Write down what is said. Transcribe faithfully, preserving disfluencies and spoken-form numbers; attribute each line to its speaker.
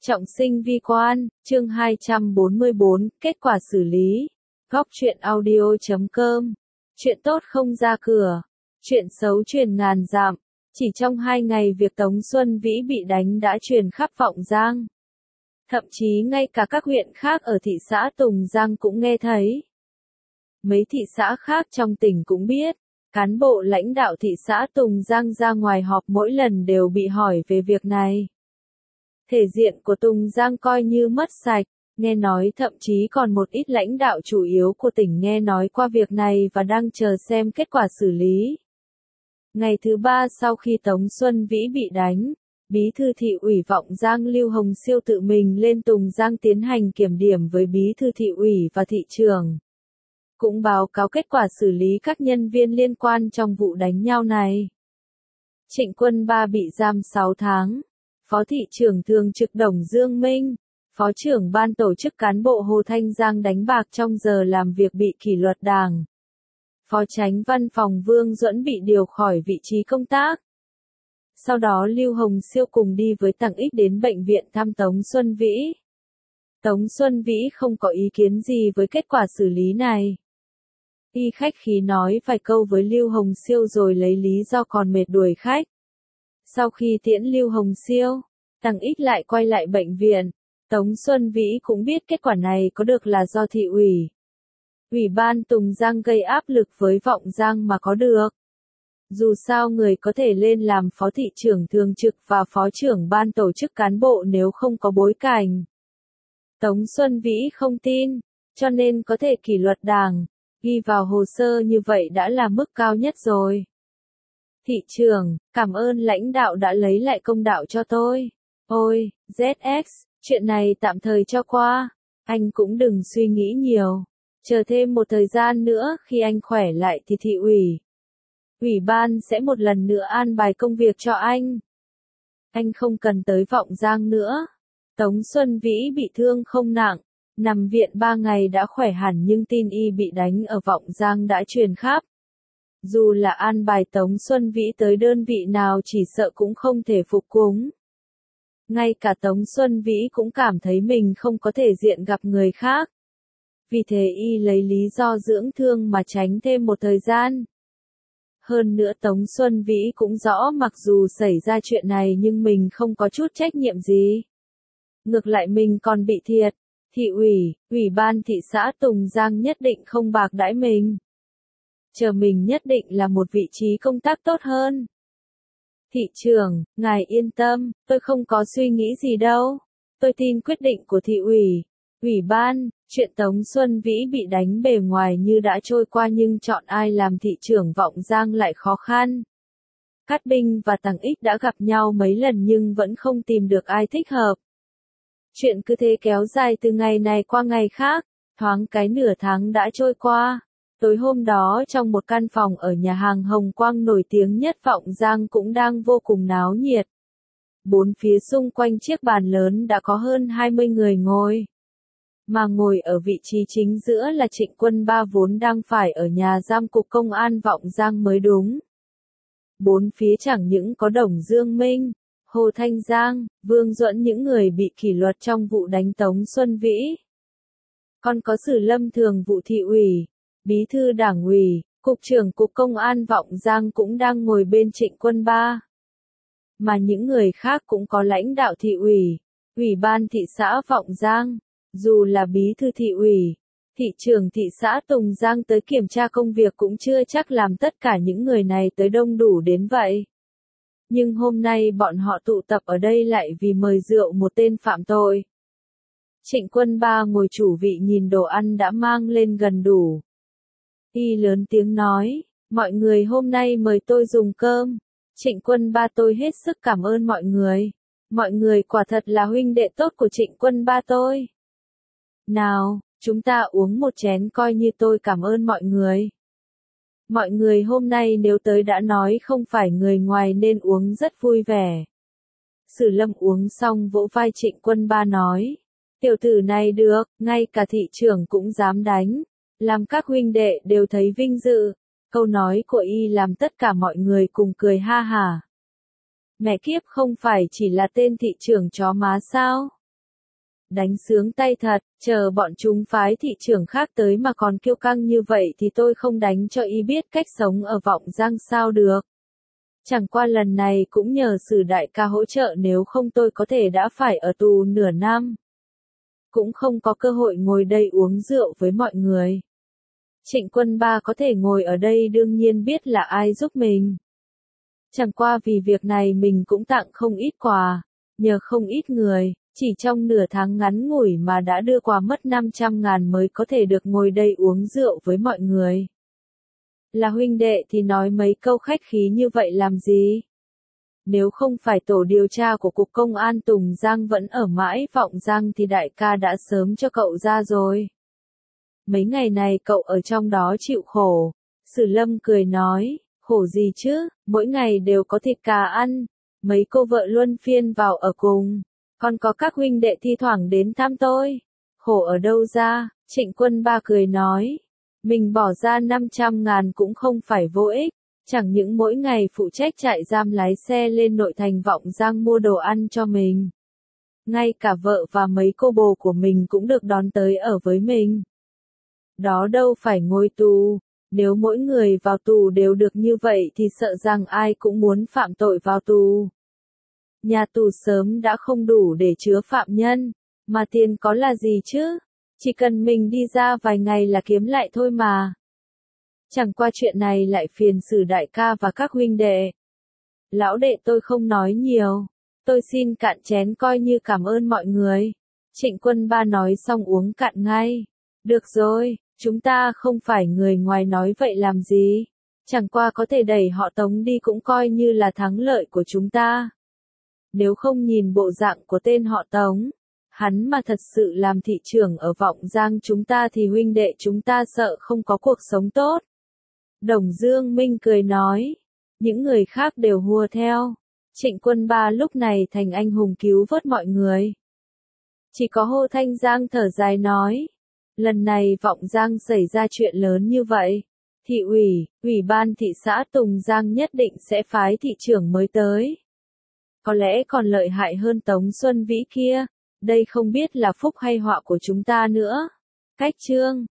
Speaker 1: Trọng sinh vi quan, chương hai trăm bốn mươi bốn, kết quả xử lý. Góc truyện audio chấm com. Chuyện tốt không ra cửa, chuyện xấu truyền ngàn dặm. Chỉ trong hai ngày việc Tống Xuân Vĩ bị đánh đã truyền khắp Vọng Giang. Thậm chí ngay cả các huyện khác ở thị xã Tùng Giang cũng nghe thấy. Mấy thị xã khác trong tỉnh cũng biết. Cán bộ lãnh đạo thị xã Tùng Giang ra ngoài họp mỗi lần đều bị hỏi về việc này. Thể diện của Tùng Giang coi như mất sạch, nghe nói thậm chí còn một ít lãnh đạo chủ yếu của tỉnh nghe nói qua việc này và đang chờ xem kết quả xử lý. Ngày thứ ba sau khi Tống Xuân Vĩ bị đánh, Bí thư thị ủy Vọng Giang Lưu Hồng Siêu tự mình lên Tùng Giang tiến hành kiểm điểm với Bí thư thị ủy và thị trưởng. Cũng báo cáo kết quả xử lý các nhân viên liên quan trong vụ đánh nhau này. Trịnh Quân Ba bị giam sáu tháng. Phó thị trưởng thường trực Đồng Dương Minh, phó trưởng ban tổ chức cán bộ Hồ Thanh Giang đánh bạc trong giờ làm việc bị kỷ luật đảng. Phó chánh văn phòng Vương Duẫn bị điều khỏi vị trí công tác. Sau đó Lưu Hồng Siêu cùng đi với Tằng Ích đến bệnh viện thăm Tống Xuân Vĩ. Tống Xuân Vĩ không có ý kiến gì với kết quả xử lý này. Y khách khí nói vài câu với Lưu Hồng Siêu rồi lấy lý do còn mệt đuổi khách. Sau khi tiễn Lưu Hồng Siêu, Tằng Ích lại quay lại bệnh viện. Tống Xuân Vĩ cũng biết kết quả này có được là do thị ủy, ủy ban Tùng Giang gây áp lực với Vọng Giang mà có được. Dù sao người có thể lên làm phó thị trưởng thường trực và phó trưởng ban tổ chức cán bộ nếu không có bối cảnh. Tống Xuân Vĩ không tin, cho nên có thể kỷ luật đảng, ghi vào hồ sơ như vậy đã là mức cao nhất rồi. Thị trưởng, cảm ơn lãnh đạo đã lấy lại công đạo cho tôi. Ôi, Z X, chuyện này tạm thời cho qua. Anh cũng đừng suy nghĩ nhiều. Chờ thêm một thời gian nữa khi anh khỏe lại thì thị ủy, ủy ban sẽ một lần nữa an bài công việc cho anh. Anh không cần tới Vọng Giang nữa. Tống Xuân Vĩ bị thương không nặng, nằm viện ba ngày đã khỏe hẳn nhưng tin y bị đánh ở Vọng Giang đã truyền khắp. Dù là an bài Tống Xuân Vĩ tới đơn vị nào chỉ sợ cũng không thể phục cúng. Ngay cả Tống Xuân Vĩ cũng cảm thấy mình không có thể diện gặp người khác. Vì thế y lấy lý do dưỡng thương mà tránh thêm một thời gian. Hơn nữa Tống Xuân Vĩ cũng rõ mặc dù xảy ra chuyện này nhưng mình không có chút trách nhiệm gì. Ngược lại mình còn bị thiệt. Thị ủy, ủy ban thị xã Tùng Giang nhất định không bạc đãi mình. Chờ mình nhất định là một vị trí công tác tốt hơn. Thị trưởng, ngài yên tâm, tôi không có suy nghĩ gì đâu. Tôi tin quyết định của thị ủy, ủy ban. Chuyện Tống Xuân Vĩ bị đánh bề ngoài như đã trôi qua nhưng chọn ai làm thị trưởng Vọng Giang lại khó khăn. Cát Binh và Tằng Ích đã gặp nhau mấy lần nhưng vẫn không tìm được ai thích hợp. Chuyện cứ thế kéo dài từ ngày này qua ngày khác, thoáng cái nửa tháng đã trôi qua. Tối hôm đó trong một căn phòng ở nhà hàng Hồng Quang nổi tiếng nhất Vọng Giang cũng đang vô cùng náo nhiệt. Bốn phía xung quanh chiếc bàn lớn đã có hơn hai mươi người ngồi. Mà ngồi ở vị trí chính giữa là Trịnh Quân Ba vốn đang phải ở nhà giam cục công an Vọng Giang mới đúng. Bốn phía chẳng những có Đồng Dương Minh, Hồ Thanh Giang, Vương Duẫn những người bị kỷ luật trong vụ đánh Tống Xuân Vĩ. Còn có Sử Lâm thường vụ thị ủy, bí thư đảng ủy, cục trưởng cục công an Vọng Giang cũng đang ngồi bên Trịnh Quân Ba. Mà những người khác cũng có lãnh đạo thị ủy, ủy ban thị xã Vọng Giang. Dù là bí thư thị ủy, thị trưởng thị xã Tùng Giang tới kiểm tra công việc cũng chưa chắc làm tất cả những người này tới đông đủ đến vậy. Nhưng hôm nay bọn họ tụ tập ở đây lại vì mời rượu một tên phạm tội. Trịnh Quân Ba ngồi chủ vị nhìn đồ ăn đã mang lên gần đủ. Y lớn tiếng nói, mọi người hôm nay mời tôi dùng cơm. Trịnh Quân Ba tôi hết sức cảm ơn mọi người. Mọi người quả thật là huynh đệ tốt của Trịnh Quân Ba tôi. Nào, chúng ta uống một chén coi như tôi cảm ơn mọi người. Mọi người hôm nay nếu tới đã nói không phải người ngoài nên uống rất vui vẻ. Sử Lâm uống xong vỗ vai Trịnh Quân Ba nói. Tiểu tử này được, ngay cả thị trưởng cũng dám đánh. Làm các huynh đệ đều thấy vinh dự. Câu nói của y làm tất cả mọi người cùng cười ha hả. Mẹ kiếp không phải chỉ là tên thị trưởng chó má sao? Đánh sướng tay thật, chờ bọn chúng phái thị trưởng khác tới mà còn kiêu căng như vậy thì tôi không đánh cho y biết cách sống ở Vọng Giang sao được. Chẳng qua lần này cũng nhờ Sử đại ca hỗ trợ, nếu không tôi có thể đã phải ở tù nửa năm. Cũng không có cơ hội ngồi đây uống rượu với mọi người. Trịnh Quân Ba có thể ngồi ở đây đương nhiên biết là ai giúp mình. Chẳng qua vì việc này mình cũng tặng không ít quà, nhờ không ít người, chỉ trong nửa tháng ngắn ngủi mà đã đưa quà mất năm trăm ngàn mới có thể được ngồi đây uống rượu với mọi người. Là huynh đệ thì nói mấy câu khách khí như vậy làm gì? Nếu không phải tổ điều tra của Cục Công an Tùng Giang vẫn ở mãi Vọng Giang thì đại ca đã sớm cho cậu ra rồi. Mấy ngày này cậu ở trong đó chịu khổ. Sử Lâm cười nói, khổ gì chứ, mỗi ngày đều có thịt cà ăn, mấy cô vợ luân phiên vào ở cùng, còn có các huynh đệ thi thoảng đến thăm tôi. Khổ ở đâu ra? Trịnh Quân Ba cười nói, mình bỏ ra năm trăm ngàn cũng không phải vô ích, chẳng những mỗi ngày phụ trách trại giam lái xe lên nội thành Vọng Giang mua đồ ăn cho mình. Ngay cả vợ và mấy cô bồ của mình cũng được đón tới ở với mình. Đó đâu phải ngồi tù, nếu mỗi người vào tù đều được như vậy thì sợ rằng ai cũng muốn phạm tội vào tù. Nhà tù sớm đã không đủ để chứa phạm nhân, mà tiền có là gì chứ? Chỉ cần mình đi ra vài ngày là kiếm lại thôi mà. Chẳng qua chuyện này lại phiền Sử đại ca và các huynh đệ. Lão đệ tôi không nói nhiều, tôi xin cạn chén coi như cảm ơn mọi người. Trịnh Quân Ba nói xong uống cạn ngay. Được rồi, chúng ta không phải người ngoài nói vậy làm gì. Chẳng qua có thể đẩy họ Tống đi cũng coi như là thắng lợi của chúng ta. Nếu không nhìn bộ dạng của tên họ Tống, hắn mà thật sự làm thị trưởng ở Vọng Giang chúng ta thì huynh đệ chúng ta sợ không có cuộc sống tốt. Đồng Dương Minh cười nói, những người khác đều hùa theo. Trịnh Quân Ba lúc này thành anh hùng cứu vớt mọi người. Chỉ có Hồ Thanh Giang thở dài nói, lần này Vọng Giang xảy ra chuyện lớn như vậy, thị ủy, ủy ban thị xã Tùng Giang nhất định sẽ phái thị trưởng mới tới. Có lẽ còn lợi hại hơn Tống Xuân Vĩ kia, đây không biết là phúc hay họa của chúng ta nữa. Cách chương